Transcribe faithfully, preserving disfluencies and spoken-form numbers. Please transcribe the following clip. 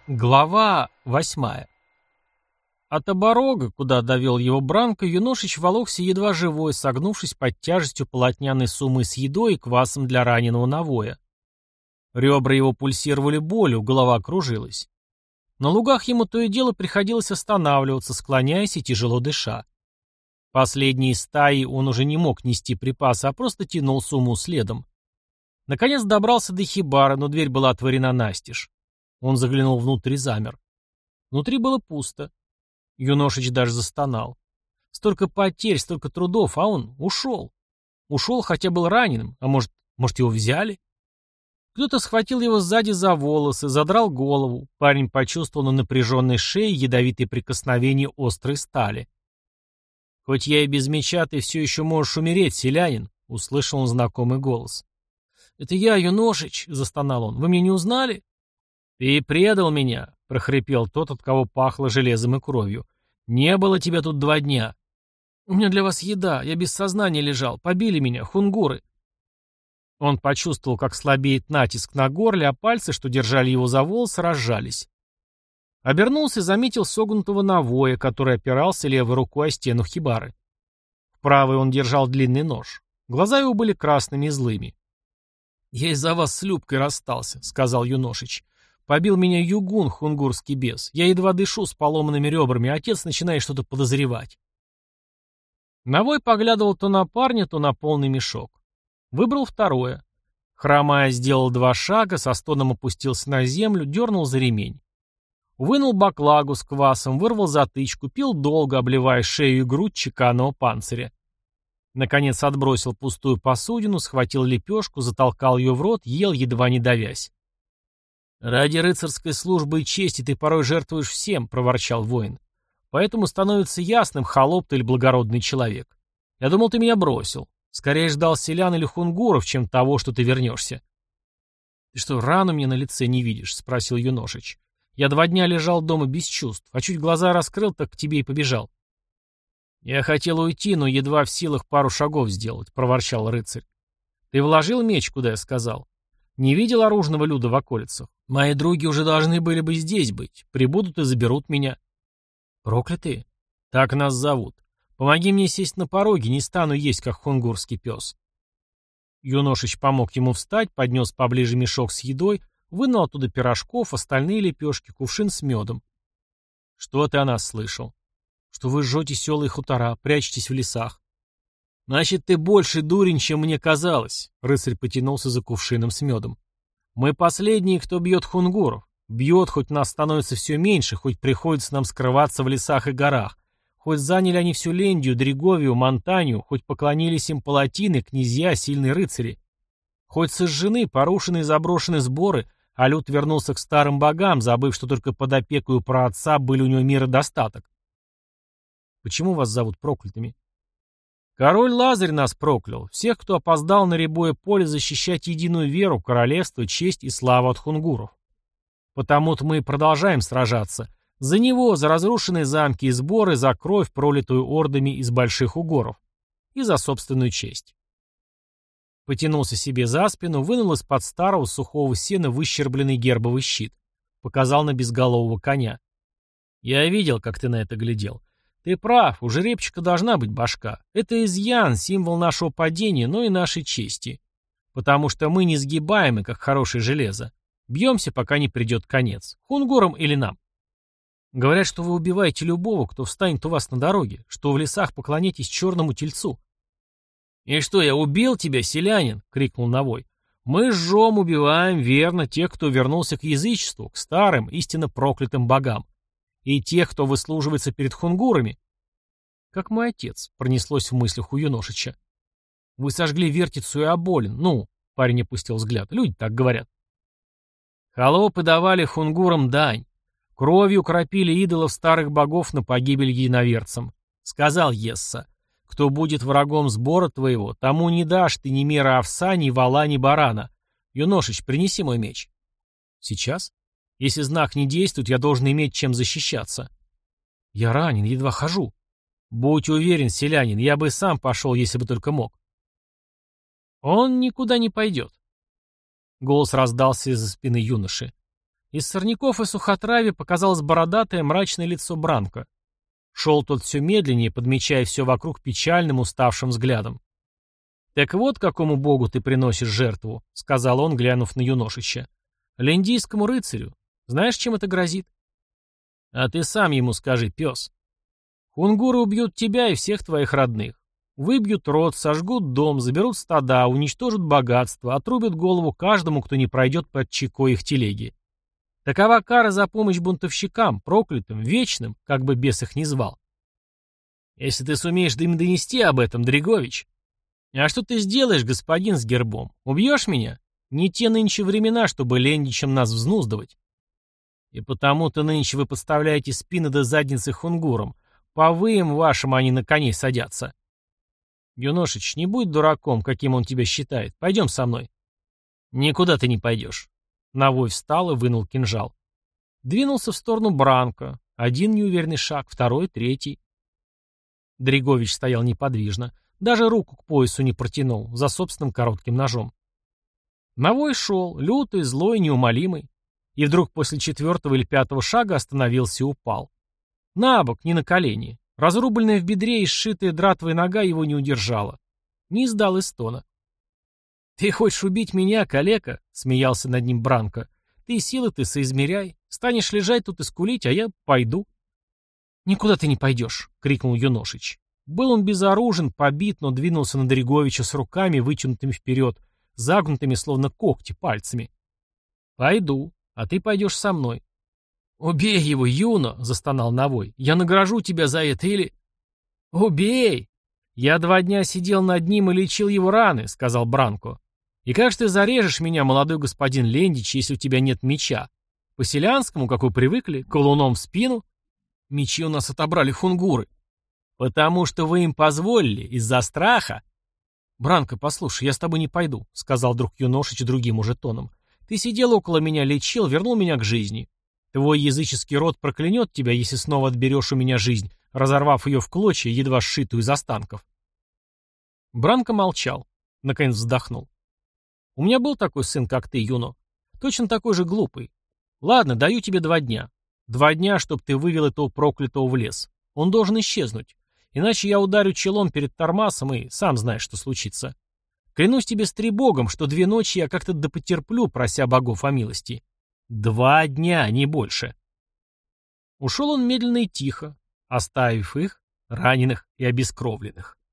Глава восьмая. От оборога, куда довел его Бранко, Юношич волокся едва живой, согнувшись под тяжестью полотняной суммы с едой и квасом для раненого навоя. Ребра его пульсировали болью, голова кружилась. На лугах ему то и дело приходилось останавливаться, склоняясь и тяжело дыша. Последние стаи он уже не мог нести припасы, а просто тянул сумму следом. Наконец добрался до хибары, но дверь была отворена настежь. Он заглянул внутрь и замер. Внутри было пусто. Юношич даже застонал. Столько потерь, столько трудов, а он ушел. Ушел, хотя был раненым, а может, может его взяли? Кто-то схватил его сзади за волосы, задрал голову. Парень почувствовал на напряженной шее ядовитые прикосновения острой стали. «Хоть я и без меча, ты все еще можешь умереть, селянин», — услышал он знакомый голос. «Это я, Юношич», — застонал он. «Вы меня не узнали?» «Ты предал меня», — прохрипел тот, от кого пахло железом и кровью. «Не было тебя тут два дня». «У меня для вас еда, я без сознания лежал, побили меня, хунгуры». Он почувствовал, как слабеет натиск на горле, а пальцы, что держали его за волосы, разжались. Обернулся и заметил согнутого навоя, который опирался левой рукой о стену хибары. В правой он держал длинный нож. Глаза его были красными и злыми. «Я из-за вас с Любкой расстался», — сказал Юношич. «Побил меня югун, хунгурский бес. Я едва дышу с поломанными ребрами, а отец начинает что-то подозревать». Навой поглядывал то на парня, то на полный мешок. Выбрал второе. Хромая сделал два шага, со стоном опустился на землю, дернул за ремень. Вынул баклагу с квасом, вырвал затычку, пил долго, обливая шею и грудь чеканного панциря. Наконец отбросил пустую посудину, схватил лепешку, затолкал ее в рот, ел, едва не давясь. «Ради рыцарской службы и чести ты порой жертвуешь всем», — проворчал воин. «Поэтому становится ясным, холоп ты или благородный человек. Я думал, ты меня бросил. Скорее ждал селян или хунгуров, чем того, что ты вернешься». «Ты что, рану мне на лице не видишь?» — спросил Юношич. «Я два дня лежал дома без чувств, а чуть глаза раскрыл, так к тебе и побежал». «Я хотел уйти, но едва в силах пару шагов сделать», — проворчал рыцарь. «Ты вложил меч, куда я сказал? Не видел оружного люда в околицах? Мои други уже должны были бы здесь быть. Прибудут и заберут меня». «Проклятые? Так нас зовут. Помоги мне сесть на пороге, не стану есть, как хунгурский пес». Юношич помог ему встать, поднес поближе мешок с едой, вынул оттуда пирожков, остальные лепешки, кувшин с медом. «Что ты о нас слышал?» «Что вы жжете села и хутора, прячетесь в лесах». «Значит, ты больше дурень, чем мне казалось», — рыцарь потянулся за кувшином с медом. «Мы последние, кто бьет хунгуров. Бьет, хоть нас становится все меньше, хоть приходится нам скрываться в лесах и горах, хоть заняли они всю Лендию, Дреговию, Монтанию, хоть поклонились им палатины, князья, сильные рыцари. Хоть сожжены, порушены и заброшены сборы, а люд вернулся к старым богам, забыв, что только под опекою праотца были у него мир и достаток. Почему вас зовут проклятыми? Король Лазарь нас проклял, всех, кто опоздал на рябое поле защищать единую веру, королевство, честь и славу от хунгуров. Потому-то мы и продолжаем сражаться. За него, за разрушенные замки и сборы, за кровь, пролитую ордами из больших угоров. И за собственную честь. Потянулся себе за спину, вынул из-под старого сухого сена выщербленный гербовый щит. Показал на безголового коня. Я видел, как ты на это глядел. Ты прав, у жеребчика должна быть башка. Это изъян, символ нашего падения, но и нашей чести. Потому что мы не сгибаемы, как хорошее железо. Бьемся, пока не придет конец. Хунгурам или нам. Говорят, что вы убиваете любого, кто встанет у вас на дороге, что в лесах поклонитесь черному тельцу. «И что, я убил тебя, селянин?» — крикнул Навой. «Мы жжем, убиваем, верно, тех, кто вернулся к язычеству, к старым, истинно проклятым богам. И тех, кто выслуживается перед хунгурами». «Как мой отец», — пронеслось в мыслях у Юношича. «Вы сожгли Вертицу и Оболин. Ну», — парень опустил взгляд, — «люди так говорят». «Холопы давали хунгурам дань. Кровью кропили идолов старых богов на погибель единоверцам. Сказал Есса, кто будет врагом сбора твоего, тому не дашь ты ни мера овса, ни вола, ни барана. Юношич, принеси мой меч». «Сейчас? Если знак не действует, я должен иметь чем защищаться». «Я ранен, едва хожу». «Будь уверен, селянин, я бы сам пошел, если бы только мог». «Он никуда не пойдет». Голос раздался из-за спины юноши. Из сорняков и сухотравья показалось бородатое мрачное лицо Бранко. Шел тот все медленнее, подмечая все вокруг печальным, уставшим взглядом. «Так вот, какому богу ты приносишь жертву», — сказал он, глянув на Юношича. «Линдийскому рыцарю. Знаешь, чем это грозит?» «А ты сам ему скажи, пес. Хунгуры убьют тебя и всех твоих родных. Выбьют род, сожгут дом, заберут стада, уничтожат богатство, отрубят голову каждому, кто не пройдет под чекой их телеги. Такова кара за помощь бунтовщикам, проклятым, вечным, как бы бес их ни звал. Если ты сумеешь им донести об этом, Дригович. А что ты сделаешь, господин с гербом? Убьешь меня? Не те нынче времена, чтобы лендичем нас взнуздывать. И потому-то нынче вы подставляете спины до задницы хунгурам. По выям вашим они на коней садятся. Юношич, не будь дураком, каким он тебя считает. Пойдем со мной. Никуда ты не пойдешь. Навой встал и вынул кинжал. Двинулся в сторону Бранко. Один неуверенный шаг, второй, третий. Дригович стоял неподвижно. Даже руку к поясу не протянул, за собственным коротким ножом. Навой шел, лютый, злой, неумолимый. И вдруг после четвертого или пятого шага остановился и упал. На бок, не на колени. Разрубленная в бедре и сшитая дратвой нога его не удержала. Не издал и стона. «Ты хочешь убить меня, калека?» — смеялся над ним Бранко. «Ты силы ты соизмеряй. Станешь лежать тут и скулить, а я пойду». «Никуда ты не пойдешь!» — крикнул Юношич. Был он безоружен, побит, но двинулся на Дриговича с руками, вытянутыми вперед, загнутыми, словно когти, пальцами. «Пойду, а ты пойдешь со мной». «Убей его, Юно!» — застонал Навой. «Я награжу тебя за это или...» «Убей! Я два дня сидел над ним и лечил его раны», — сказал Бранко. «И как же ты зарежешь меня, молодой господин Лендич, если у тебя нет меча? По-селянскому, как вы привыкли, колуном в спину? Мечи у нас отобрали хунгуры. Потому что вы им позволили, из-за страха». «Бранко, послушай, я с тобой не пойду», — сказал друг Юношич другим уже тоном. «Ты сидел около меня, лечил, вернул меня к жизни. Твой языческий род проклянет тебя, если снова отберешь у меня жизнь, разорвав ее в клочья, едва сшитую из останков». Бранко молчал, наконец вздохнул. «У меня был такой сын, как ты, Юно. Точно такой же глупый. Ладно, даю тебе два дня. Два дня, чтобы ты вывел этого проклятого в лес. Он должен исчезнуть. Иначе я ударю челом перед Тормасом и сам знаешь, что случится. Клянусь тебе стребогом, что две ночи я как-то допотерплю, прося богов о милости. Два дня, не больше». Ушел он медленно и тихо, оставив их, раненых и обескровленных.